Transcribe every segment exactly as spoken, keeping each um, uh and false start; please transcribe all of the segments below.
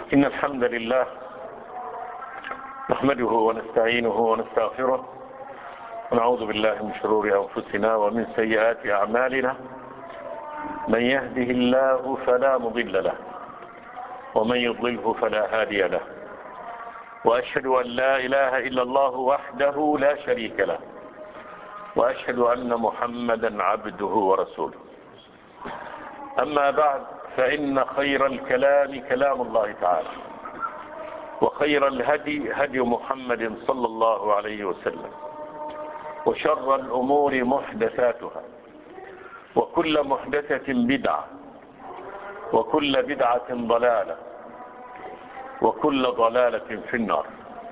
إن الحمد لله نحمده ونستعينه ونستغفره ونعوذ بالله من شرور أنفسنا ومن سيئات أعمالنا. من يهده الله فلا مضل له ومن يضلله فلا هادي له، وأشهد أن لا إله إلا الله وحده لا شريك له، وأشهد أن محمدا عبده ورسوله. أما بعد، فإن خير الكلام كلام الله تعالى، وخير الهدي هدي محمد صلى الله عليه وسلم، وشر الأمور محدثاتها، وكل محدثة بدعة، وكل بدعة ضلالة، وكل ضلالة في النار.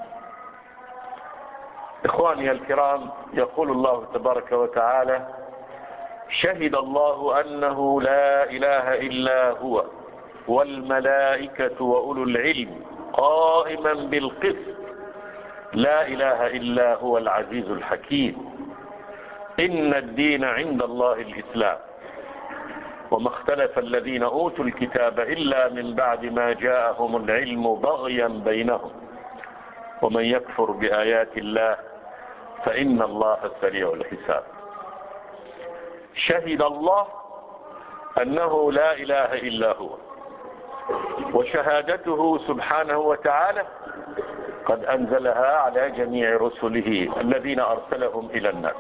إخواني الكرام، يقول الله تبارك وتعالى: شهد الله أنه لا إله إلا هو والملائكة وأولو العلم قائما بالقسط لا إله إلا هو العزيز الحكيم. إن الدين عند الله الإسلام، وما اختلف الذين أوتوا الكتاب إلا من بعد ما جاءهم العلم بغيا بينهم، ومن يكفر بآيات الله فإن الله سريع الحساب. شهد الله أنه لا إله إلا هو، وشهادته سبحانه وتعالى قد أنزلها على جميع رسله الذين أرسلهم إلى الناس.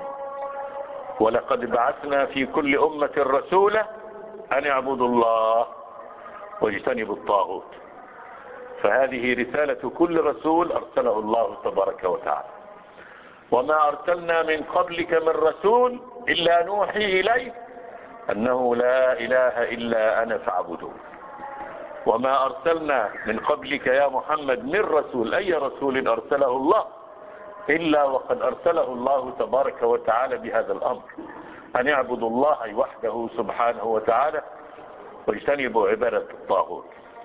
ولقد بعثنا في كل أمة رسولا أن اعبدوا الله واجتنبوا الطاغوت. فهذه رسالة كل رسول أرسله الله تبارك وتعالى. وما أرسلنا من قبلك من رسول إلا نوحي إليه أنه لا إله إلا أنا فاعبدون. وما أرسلنا من قبلك يا محمد من رسول، أي رسول أرسله الله، إلا وقد أرسله الله تبارك وتعالى بهذا الأمر: أن يعبدوا الله وحده سبحانه وتعالى واجتنبوا عبادة الطاغوت.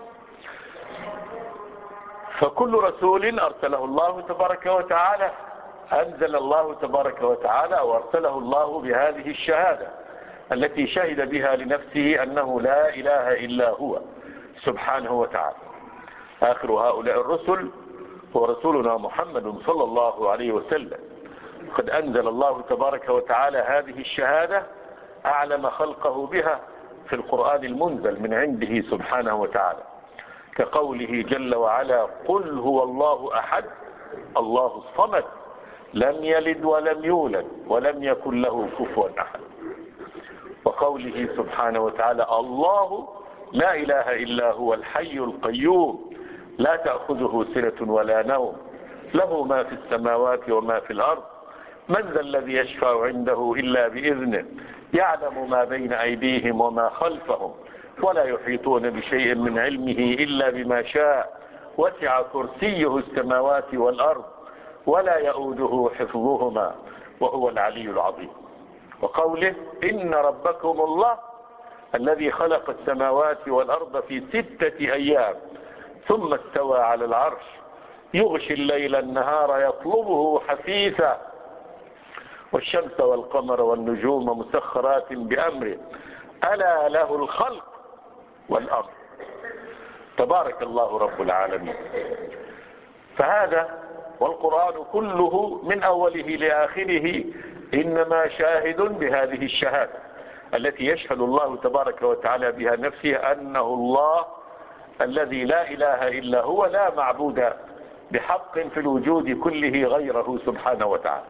فكل رسول أرسله الله تبارك وتعالى أنزل الله تبارك وتعالى وأرسله الله بهذه الشهادة التي شهد بها لنفسه أنه لا إله إلا هو سبحانه وتعالى. آخر هؤلاء الرسل هو رسولنا محمد صلى الله عليه وسلم. قد أنزل الله تبارك وتعالى هذه الشهادة، أعلم خلقه بها في القرآن المنزل من عنده سبحانه وتعالى، كقوله جل وعلا: قل هو الله أحد الله الصمد لم يلد ولم يولد ولم يكن له كفوا أحد. وقوله سبحانه وتعالى: الله لا إله إلا هو الحي القيوم لا تأخذه سنة ولا نوم له ما في السماوات وما في الأرض من ذا الذي يشفع عنده إلا بإذنه يعلم ما بين أيديهم وما خلفهم ولا يحيطون بشيء من علمه إلا بما شاء وسع كرسيه السماوات والأرض ولا يؤوده حفظهما وهو العلي العظيم. وقوله: إن ربكم الله الذي خلق السماوات والأرض في ستة أيام ثم استوى على العرش يغشي الليل النهار يطلبه حثيثا والشمس والقمر والنجوم مسخرات بأمره ألا له الخلق والأمر تبارك الله رب العالمين. فهذا والقرآن كله من أوله لآخره إنما شاهد بهذه الشهادة التي يشهد الله تبارك وتعالى بها نفسه أنه الله الذي لا إله إلا هو، لا معبود بحق في الوجود كله غيره سبحانه وتعالى.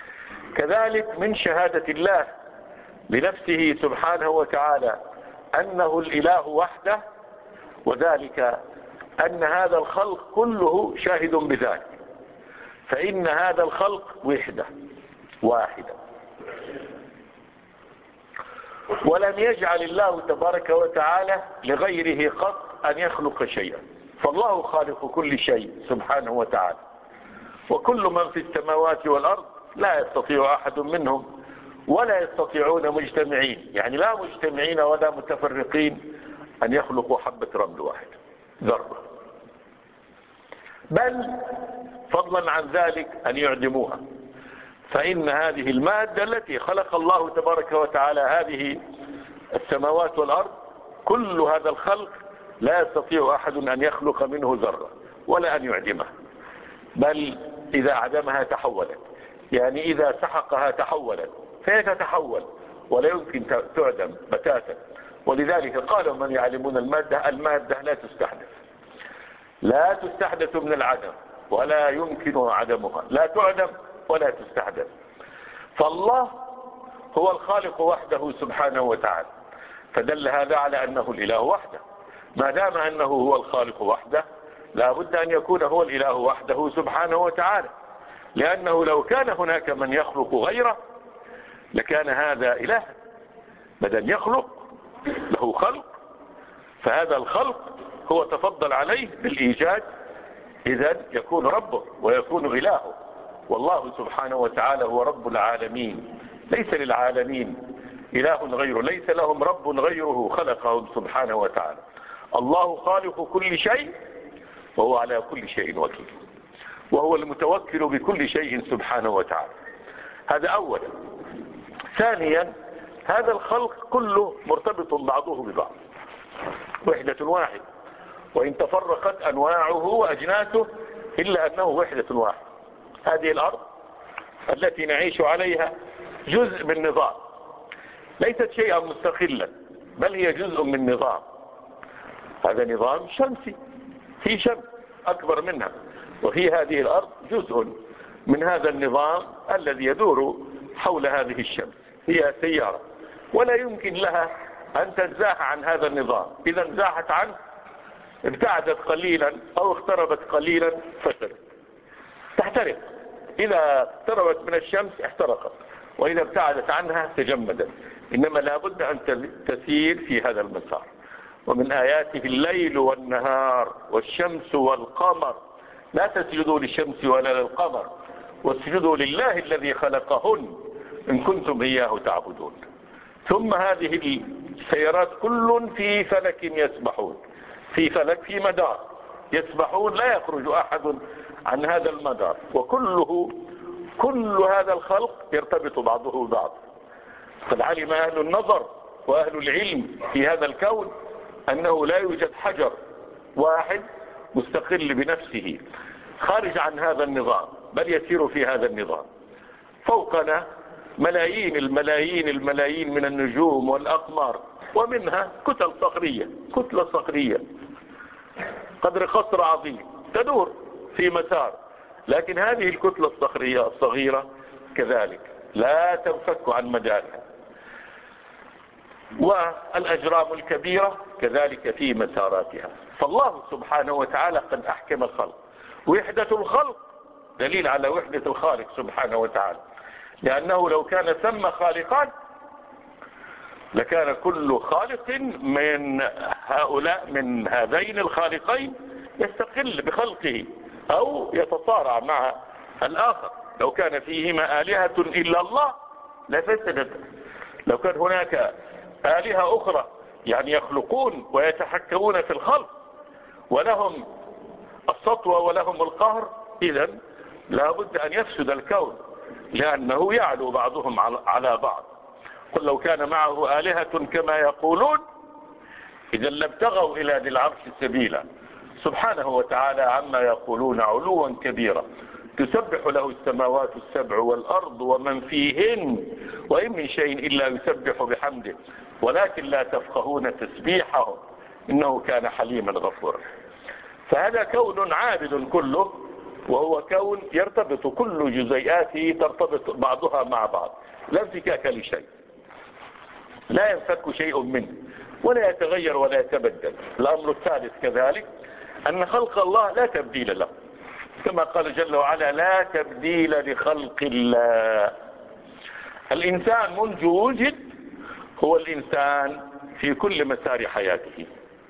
كذلك من شهادة الله لنفسه سبحانه وتعالى أنه الإله وحده، وذلك أن هذا الخلق كله شاهد بذلك. فإن هذا الخلق وحده واحدة، ولم يجعل الله تبارك وتعالى لغيره قط أن يخلق شيئا، فالله خالق كل شيء سبحانه وتعالى. وكل من في السماوات والأرض لا يستطيع أحد منهم ولا يستطيعون مجتمعين، يعني لا مجتمعين ولا متفرقين، أن يخلقوا حبة رمل واحد ذرة، بل فضلا عن ذلك أن يعدموها. فإن هذه المادة التي خلق الله تبارك وتعالى هذه السماوات والأرض، كل هذا الخلق لا يستطيع أحد أن يخلق منه ذرة ولا أن يعدمها، بل إذا عدمها تحولت، يعني إذا سحقها تحولت، فهي تتحول ولا يمكن تعدم بتاتا. ولذلك قالوا من يعلمون المادة، المادة لا تستحدث، لا تستحدث من العدم ولا يمكن عدمها، لا تعدم ولا تستحدث. فالله هو الخالق وحده سبحانه وتعالى، فدل هذا على أنه الإله وحده. ما دام أنه هو الخالق وحده لا بد أن يكون هو الإله وحده سبحانه وتعالى، لأنه لو كان هناك من يخلق غيره لكان هذا إله، بدل يخلق له خلق، فهذا الخلق هو تفضل عليه بالإيجاد، إذن يكون ربه ويكون إلهه. والله سبحانه وتعالى هو رب العالمين، ليس للعالمين إله غيره، ليس لهم رب غيره خلقهم سبحانه وتعالى. الله خالق كل شيء وهو على كل شيء وكيل، وهو المتوكل بكل شيء سبحانه وتعالى. هذا أولا. ثانيا، هذا الخلق كله مرتبط بعضه ببعض، وحدة واحد، وإن تفرقت أنواعه وأجناسه إلا أنه وحدة واحد. هذه الأرض التي نعيش عليها جزء من نظام، ليست شيئا مستقلا، بل هي جزء من نظام. هذا نظام شمسي، في شمس أكبر منها، وفي هذه الأرض جزء من هذا النظام الذي يدور حول هذه الشمس، هي سيارة ولا يمكن لها أن تنزاح عن هذا النظام. إذا انزاحت عنه ابتعدت قليلا أو اقتربت قليلا فسدت، تحترق. إذا اقتربت من الشمس احترقت، وإذا ابتعدت عنها تجمدت. إنما لا بد أن تسير في هذا المسار. ومن آياته الليل والنهار والشمس والقمر، لا تسجدوا للشمس ولا للقمر واسجدوا لله الذي خلقهن إن كنتم إياه تعبدون. ثم هذه السيارات كل في فلك يسبحون، في فلك، في مدار يسبحون، لا يخرج أحد عن هذا المدار، وكله كل هذا الخلق يرتبط بعضه ببعض. قد علم أهل النظر وأهل العلم في هذا الكون أنه لا يوجد حجر واحد مستقل بنفسه خارج عن هذا النظام، بل يسير في هذا النظام. فوقنا ملايين الملايين الملايين من النجوم والأقمار، ومنها كتل صخرية، كتلة صخرية قدر قصر عظيم تدور في مسار، لكن هذه الكتلة الصخرية الصغيرة كذلك لا تنفك عن مجالها. والأجرام الكبيرة كذلك في مساراتها. فالله سبحانه وتعالى قد أحكم الخلق. وحدة الخلق دليل على وحدة الخالق سبحانه وتعالى، لأنه لو كان ثم خالقان لكان كل خالق من هؤلاء من هذين الخالقين يستقل بخلقه أو يتصارع مع الآخر. لو كان فيهما آلهة إلا الله لفسدت. لو كان هناك آلهة أخرى يعني يخلقون ويتحكمون في الخلق ولهم السطوة ولهم القهر، إذن لا بد أن يفسد الكون، لأنه يعلو بعضهم على بعض. قل لو كان معه آلهة كما يقولون إذا لابتغوا إلى ذي العرش سبيلا سبحانه وتعالى عما يقولون علوا كبيرا. تسبح له السماوات السبع والأرض ومن فيهن وإن من شيء إلا يسبح بحمده ولكن لا تفقهون تسبيحهم إنه كان حليما غفورا. فهذا كون عابد كله، وهو كون يرتبط كل جزيئاته ترتبط بعضها مع بعض، لا انفكاك لشيء، لا ينفك شيء منه ولا يتغير ولا يتبدل. الأمر الثالث كذلك أن خلق الله لا تبديل له، كما قال جل وعلا لا تبديل لخلق الله. الإنسان منذ وجد هو الإنسان في كل مسار حياته،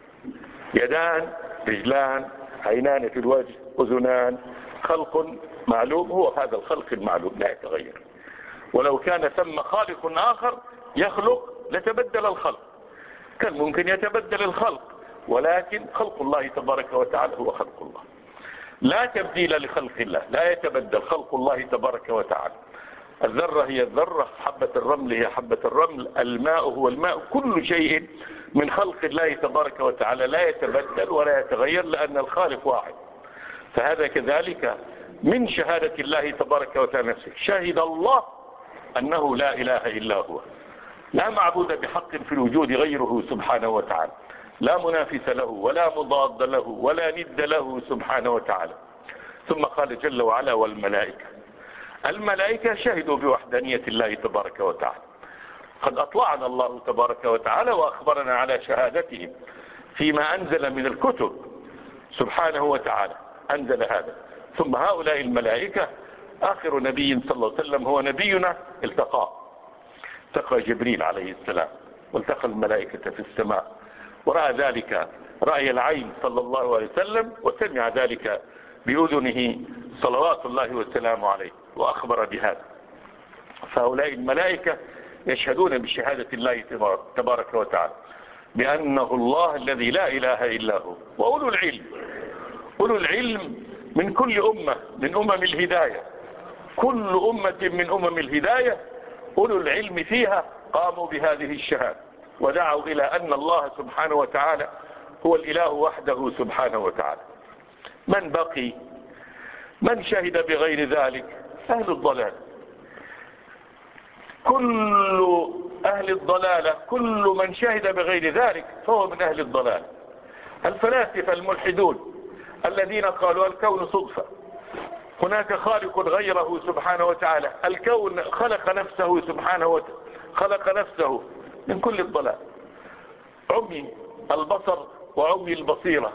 يدان، رجلان، عينان في الوجه، أذنان، خلق معلوم، هو هذا الخلق المعلوم لا يتغير. ولو كان ثم خالق آخر يخلق لتبدل الخلق، كان ممكن يتبدل الخلق، ولكن خلق الله تبارك وتعالى هو خلق الله، لا تبديل لخلق الله، لا يتبدل خلق الله تبارك وتعالى. الذرة هي الذرة، حبة الرمل هي حبة الرمل، الماء هو الماء، كل شيء من خلق الله تبارك وتعالى لا يتبدل ولا يتغير، لأن الخالق واحد. فهذا كذلك من شهادة الله تبارك وتعالى نفسه. شهد الله أنه لا إله إلا هو، لا معبود بحق في الوجود غيره سبحانه وتعالى، لا منافس له ولا مضاد له ولا ند له سبحانه وتعالى. ثم قال جل وعلا والملائكة. الملائكة شهدوا بوحدانية الله تبارك وتعالى. قد أطلعنا الله تبارك وتعالى وأخبرنا على شهادته فيما أنزل من الكتب سبحانه وتعالى، أنزل هذا. ثم هؤلاء الملائكة آخر نبي صلى الله عليه وسلم هو نبينا التقى التقى جبريل عليه السلام، والتقى الملائكة في السماء، ورأى ذلك رأي العين صلى الله عليه وسلم، وسمع ذلك بأذنه صلوات الله وسلامه عليه، وأخبر بهذا. فهؤلاء الملائكة يشهدون بشهادة الله تبارك وتعالى بأنه الله الذي لا إله إلا هو. وأولو العلم، أولو العلم من كل أمة من أمم الهداية، كل أمة من أمم الهداية أولو العلم فيها قاموا بهذه الشهادة، ودعوا إلى أن الله سبحانه وتعالى هو الإله وحده سبحانه وتعالى. من بقي؟ من شهد بغير ذلك؟ أهل الضلال. كل أهل الضلالة، كل من شهد بغير ذلك فهو من أهل الضلال. الفلاسفة الملحدون الذين قالوا الكون صدفة، هناك خالق غيره سبحانه وتعالى، الكون خلق نفسه سبحانه وتعالى، خلق نفسه من كل الضلال. عمي البصر وعمي البصيرة،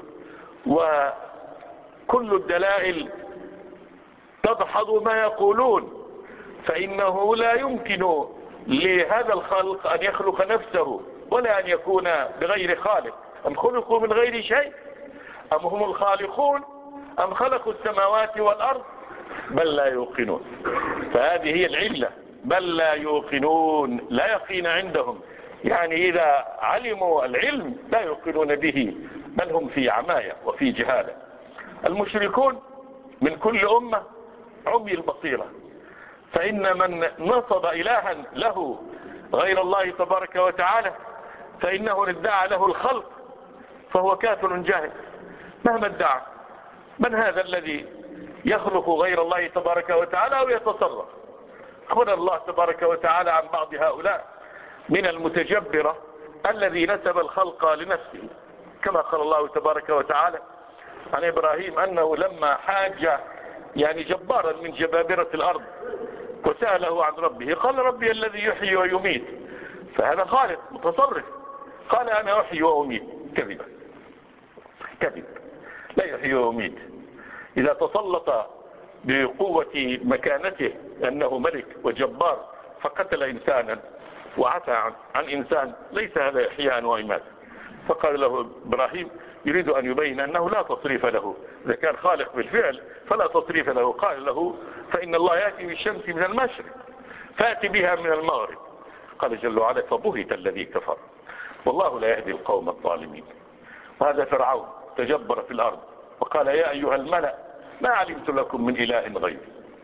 وكل الدلائل تدحض ما يقولون، فإنه لا يمكن لهذا الخلق أن يخلق نفسه ولا أن يكون بغير خالق. أم خلقوا من غير شيء أم هم الخالقون أم خلقوا السماوات والأرض بل لا يوقنون. فهذه هي العلة، بل لا يوقنون، لا يقين عندهم. يعني إذا علموا العلم لا يوقنون به، بل هم في عماية وفي جهالة. المشركون من كل أمة عمي البصيرة، فإن من نصب إلها له غير الله تبارك وتعالى فإنه ادعى له الخلق، فهو كافر جاهل مهما ادعى. من هذا الذي يخلق غير الله تبارك وتعالى أو يتصرف؟ أخبر الله تبارك وتعالى عن بعض هؤلاء من المتجبرة الذي نسب الخلق لنفسه، كما قال الله تبارك وتعالى عن إبراهيم أنه لما حاج يعني جبارا من جبابرة الأرض وسأله عن ربه قال ربي الذي يحيي ويميت. فهذا خالق متصرف، قال أنا أحيي وأميت. كذبا، كذب، لا يحيي ويميت. إذا تسلط بقوة مكانته أنه ملك وجبار فقتل إنسانا وعفى عن, عن إنسان، ليس هذا إحياء وإماتة. فقال له إبراهيم يريد أن يبين أنه لا تصريف له، إذا كان خالق بالفعل فلا تصريف له. قال له فإن الله يأتي بالشمس من المشرق فأتي بها من المغرب. قال جل وعلا فبهت الذي كفر والله لا يهدي القوم الظالمين. وهذا فرعون تجبر في الأرض وقال يا أيها الملأ ما علمت لكم من إله غيري.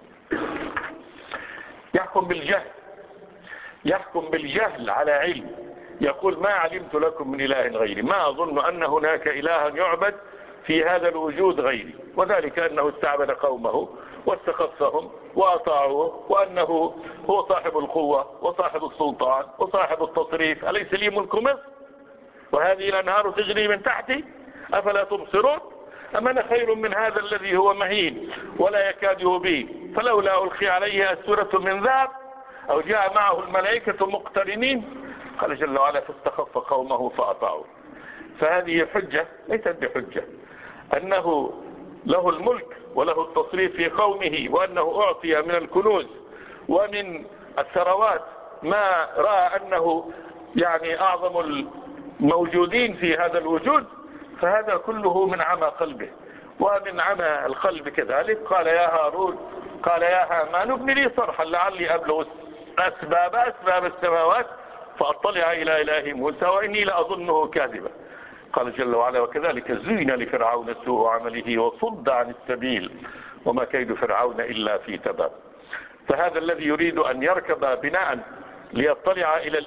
يحكم بالجهل، يحكم بالجهل على علم، يقول ما علمت لكم من إله غيري، ما أظن أن هناك إلها يعبد في هذا الوجود غيري، وذلك أنه استعبد قومه واستخفهم وأطاعوه، وأنه هو صاحب القوة وصاحب السلطان وصاحب التصريف. أليس لي ملك مصر وهذه الأنهار تجري من تحتي أفلا تبصرون؟ أم أنا خير من هذا الذي هو مهين ولا يكاد يبين؟ فلولا ألقي عليه أسورة من ذهب أو جاء معه الملائكة مقترنين. قال جل وعلا فاستخف قومه فأطاعوه. فهذه حجة ليست بحجة أنه له الملك وله التصريف في قومه، وأنه أعطي من الكنوز ومن الثروات ما رأى أنه يعني أعظم الموجودين في هذا الوجود. فهذا كله من عمى قلبه ومن عمى القلب كذلك. قال يا هارون قال يا هامان ابن لي صرحا لعلي أبلغ أسباب أسباب السماوات فأطلع إلى إله موسى وإني لأظنه كاذبا. قال جل وعلا وكذلك زين لفرعون سوء عمله وصد عن السبيل وما كيد فرعون إلا في تباب. فهذا الذي يريد أن يركب بناء ليطلع إلى الإله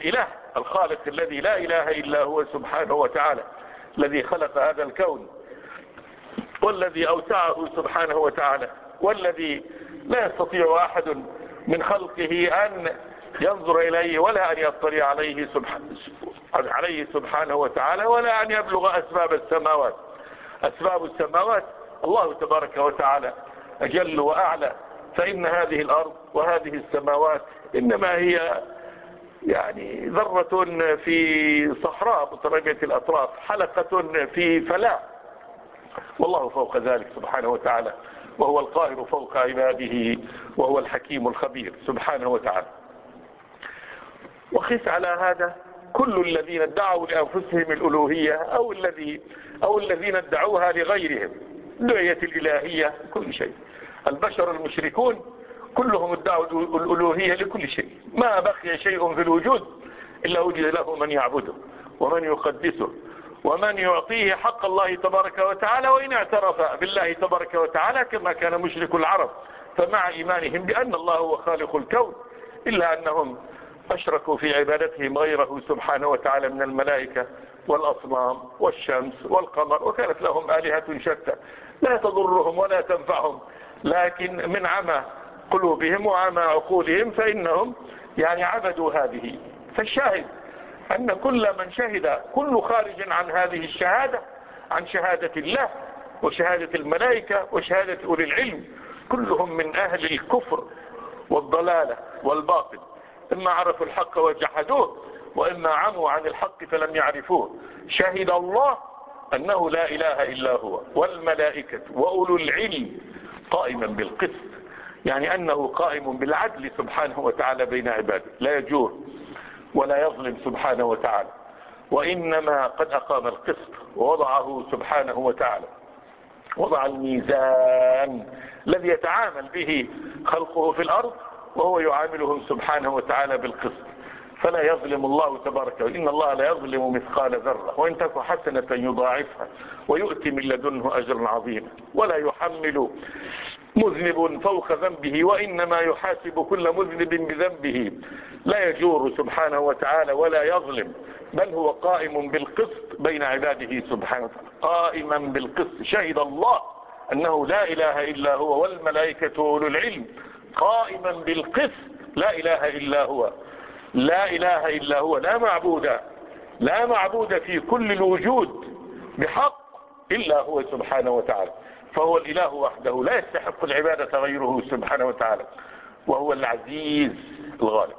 الخالق الذي لا إله إلا هو سبحانه وتعالى، الذي خلق هذا الكون والذي أوسعه سبحانه وتعالى، والذي لا يستطيع أحد من خلقه أن ينظر إليه ولا أن يطلع عليه سبحانه, عليه سبحانه وتعالى، ولا أن يبلغ أسباب السماوات. أسباب السماوات الله تبارك وتعالى أجل وأعلى، فإن هذه الأرض وهذه السماوات إنما هي يعني ذرة في صحراء مترجة الأطراف، حلقة في فلاة، والله فوق ذلك سبحانه وتعالى، وهو القاهر فوق عباده، وهو الحكيم الخبير سبحانه وتعالى. وقس على هذا كل الذين ادعوا لأنفسهم الألوهية أو الذي أو الذين ادعوها لغيرهم، دعية الإلهية كل شيء. البشر المشركون كلهم ادعوا الألوهية لكل شيء، ما بقي شيء في الوجود إلا وجد له من يعبده ومن يقدسه ومن يعطيه حق الله تبارك وتعالى، وإن اعترف بالله تبارك وتعالى كما كان مشرك العرب، فمع إيمانهم بأن الله هو خالق الكون إلا أنهم أشركوا في عبادتهم غيره سبحانه وتعالى من الملائكة والأصنام والشمس والقمر، وكانت لهم آلهة شتى لا تضرهم ولا تنفعهم، لكن من عمى قلوبهم وعمى عقولهم فإنهم يعني عبدوا هذه. فالشاهد أن كل من شهد، كل خارج عن هذه الشهادة، عن شهادة الله وشهادة الملائكة وشهادة أولي العلم، كلهم من أهل الكفر والضلالة والباطل، إما عرفوا الحق وجحدوه، وإما عموا عن الحق فلم يعرفوه. شهد الله أنه لا إله إلا هو والملائكة وأولو العلم قائما بالقسط، يعني أنه قائم بالعدل سبحانه وتعالى بين عباده، لا يجور ولا يظلم سبحانه وتعالى، وإنما قد أقام القسط ووضعه سبحانه وتعالى، وضع الميزان الذي يتعامل به خلقه في الأرض، وهو يعاملهم سبحانه وتعالى بالقسط، فلا يظلم الله تبارك وتعالى. إن الله لا يظلم مثقال ذرة وإن تك حسنة يضاعفها ويؤتي من لدنه أجرا عظيما، ولا يحمل مذنب فوق ذنبه، وإنما يحاسب كل مذنب بذنبه، لا يجور سبحانه وتعالى ولا يظلم، بل هو قائم بالقسط بين عباده سبحانه وتعالى، قائما بالقسط. شهد الله أنه لا إله إلا هو والملائكة وأولو العلم قائما بالقسط، لا إله إلا هو، لا إله إلا هو، لا معبود لا معبود في كل الوجود بحق إلا هو سبحانه وتعالى، فهو الإله وحده لا يستحق العبادة غيره سبحانه وتعالى، وهو العزيز الغالب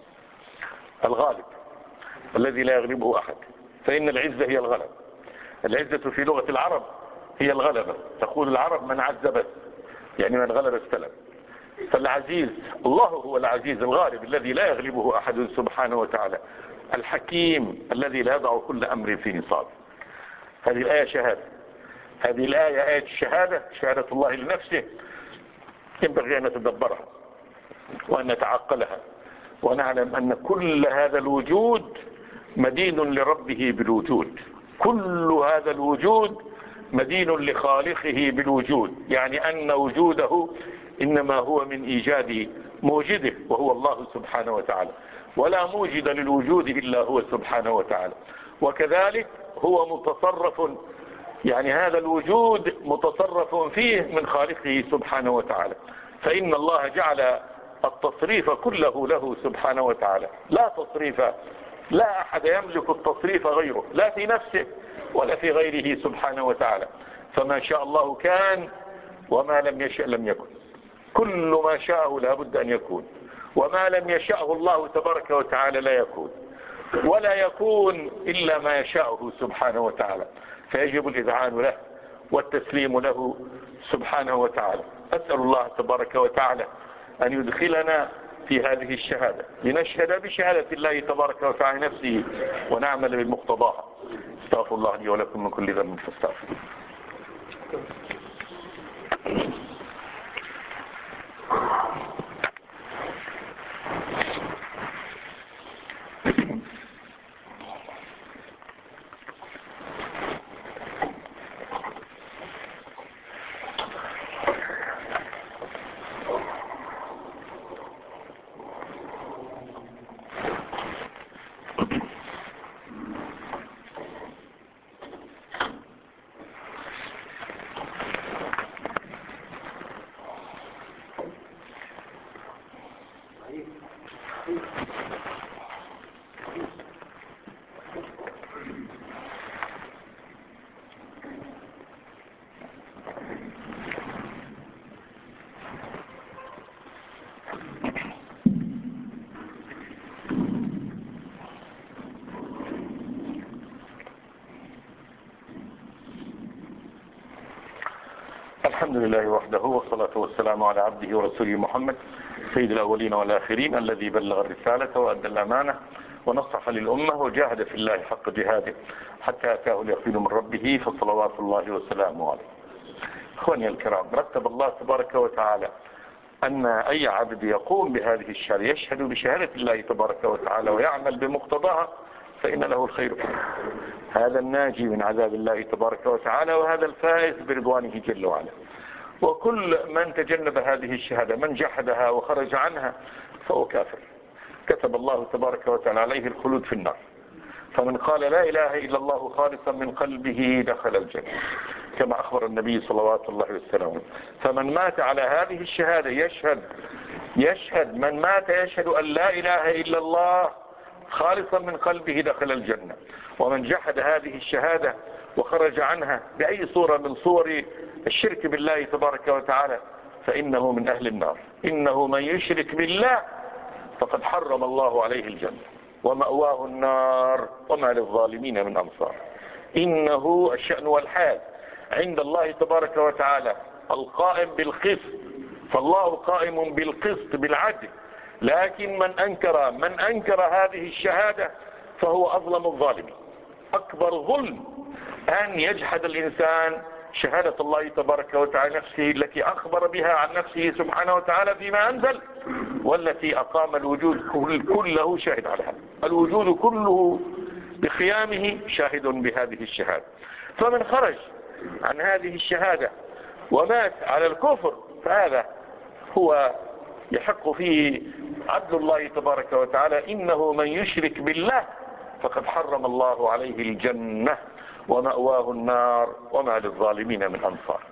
الغالب الذي لا يغلبه أحد، فإن العزة هي الغلب. العزة في لغة العرب هي الغلبة، تقول العرب من عز بس، يعني من غلب السلام. فالعزيز الله هو العزيز الغالب الذي لا يغلبه أحد سبحانه وتعالى، الحكيم الذي لا يضع كل أمر في نصاب. هذه الآية شهادة، هذه الآية آية الشهادة، شهادة الله لنفسه، ينبغي أن نتدبرها وأن نتعقلها، ونعلم أن كل هذا الوجود مدين لربه بالوجود، كل هذا الوجود مدين لخالقه بالوجود، يعني أن وجوده إنما هو من إيجاد موجده وهو الله سبحانه وتعالى، ولا موجد للوجود إلا هو سبحانه وتعالى. وكذلك هو متصرف، يعني هذا الوجود متصرف فيه من خالقه سبحانه وتعالى، فإن الله جعل التصريف كله له سبحانه وتعالى، لا تصريف، لا أحد يملك التصريف غيره، لا في نفسه ولا في غيره سبحانه وتعالى. فما شاء الله كان وما لم يشأ لم يكن، كل ما شاءه لا بد أن يكون، وما لم يشأه الله تبارك وتعالى لا يكون، ولا يكون إلا ما يشاءه سبحانه وتعالى، فيجب الإذعان له والتسليم له سبحانه وتعالى. أسأل الله تبارك وتعالى أن يدخلنا في هذه الشهادة لنشهد بشهادة الله تبارك وتعالى نفسه ونعمل بمقتضاها. استغفر الله لي ولكم من كل ذنب فاستغفروه. الحمد لله وحده، والصلاة والسلام على عبده ورسوله محمد سيد الأولين والآخرين، الذي بلغ الرسالة وأدى الأمانة ونصح للأمة وجاهد في الله حق جهاده حتى أتاه اليقين من ربه، فصلوات الله وسلامه عليه. اخواني الكرام، رتب الله تبارك وتعالى أن أي عبد يقوم بهذه الشهادة يشهد بشهادة الله تبارك وتعالى ويعمل بمقتضاها فإن له الخير فيه. هذا الناجي من عذاب الله تبارك وتعالى، وهذا الفائز برضوانه جل وعلا. وكل من تجنب هذه الشهادة، من جحدها وخرج عنها، فهو كافر. كتب الله تبارك وتعالى عليه الخلود في النار. فمن قال لا إله إلا الله خالصا من قلبه دخل الجنة، كما أخبر النبي صلوات الله وسلامه. فمن مات على هذه الشهادة يشهد يشهد من مات يشهد أن لا إله إلا الله خالصا من قلبه دخل الجنة. ومن جحد هذه الشهادة وخرج عنها بأي صورة من صور الشرك بالله تبارك وتعالى فإنه من أهل النار. إنه من يشرك بالله فقد حرم الله عليه الجنة ومأواه النار وما للظالمين من أنصار. إنه الشأن والحال عند الله تبارك وتعالى القائم بالقسط، فالله قائم بالقسط بالعدل، لكن من أنكر من أنكر هذه الشهادة فهو أظلم الظالمين. أكبر ظلم أن يجحد الإنسان شهادة الله تبارك وتعالى نفسه التي أخبر بها عن نفسه سبحانه وتعالى فيما أنزل، والتي أقام الوجود كله شاهد عليها. الوجود كله بقيامه شاهد بهذه الشهادة. فمن خرج عن هذه الشهادة ومات على الكفر فهذا هو يحق فيه عدل الله تبارك وتعالى. إنه من يشرك بالله فقد حرم الله عليه الجنة ومأواه النار وما للظالمين من أنصار.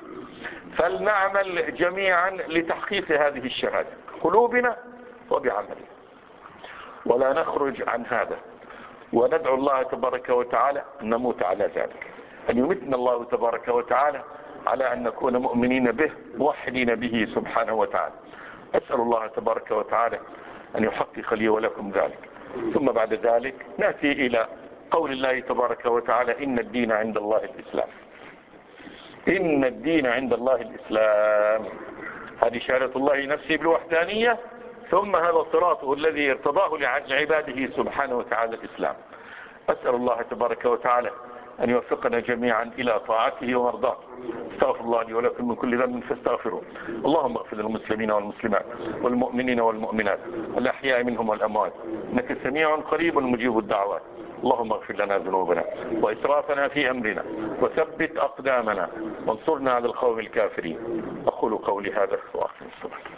فلنعمل جميعا لتحقيق هذه الشهادة قلوبنا وبعملنا، ولا نخرج عن هذا، وندعو الله تبارك وتعالى أن نموت على ذلك، أن يمتنا الله تبارك وتعالى على أن نكون مؤمنين به موحدين به سبحانه وتعالى. أسأل الله تبارك وتعالى أن يحقق لي ولكم ذلك. ثم بعد ذلك نأتي إلى قول الله تبارك وتعالى إن الدين عند الله الإسلام. إن الدين عند الله الإسلام، هذه شهادة الله نفسه بالوحدانية، ثم هذا صراطه الذي ارتضاه لعباده سبحانه وتعالى الإسلام. أسأل الله تبارك وتعالى أن يوفقنا جميعا إلى طاعته ومرضاته. استغفر الله لي ولكم من كل ذنب فاستغفروه. اللهم اغفر للمسلمين والمسلمات والمؤمنين والمؤمنات الأحياء منهم والأموات، إنك سميع قريب مجيب الدعوات. اللهم اغفر لنا ذنوبنا وإسرافنا في أمرنا وثبت أقدامنا وانصرنا على القوم الكافرين. أقول قولي هذا وأقم الصلاة.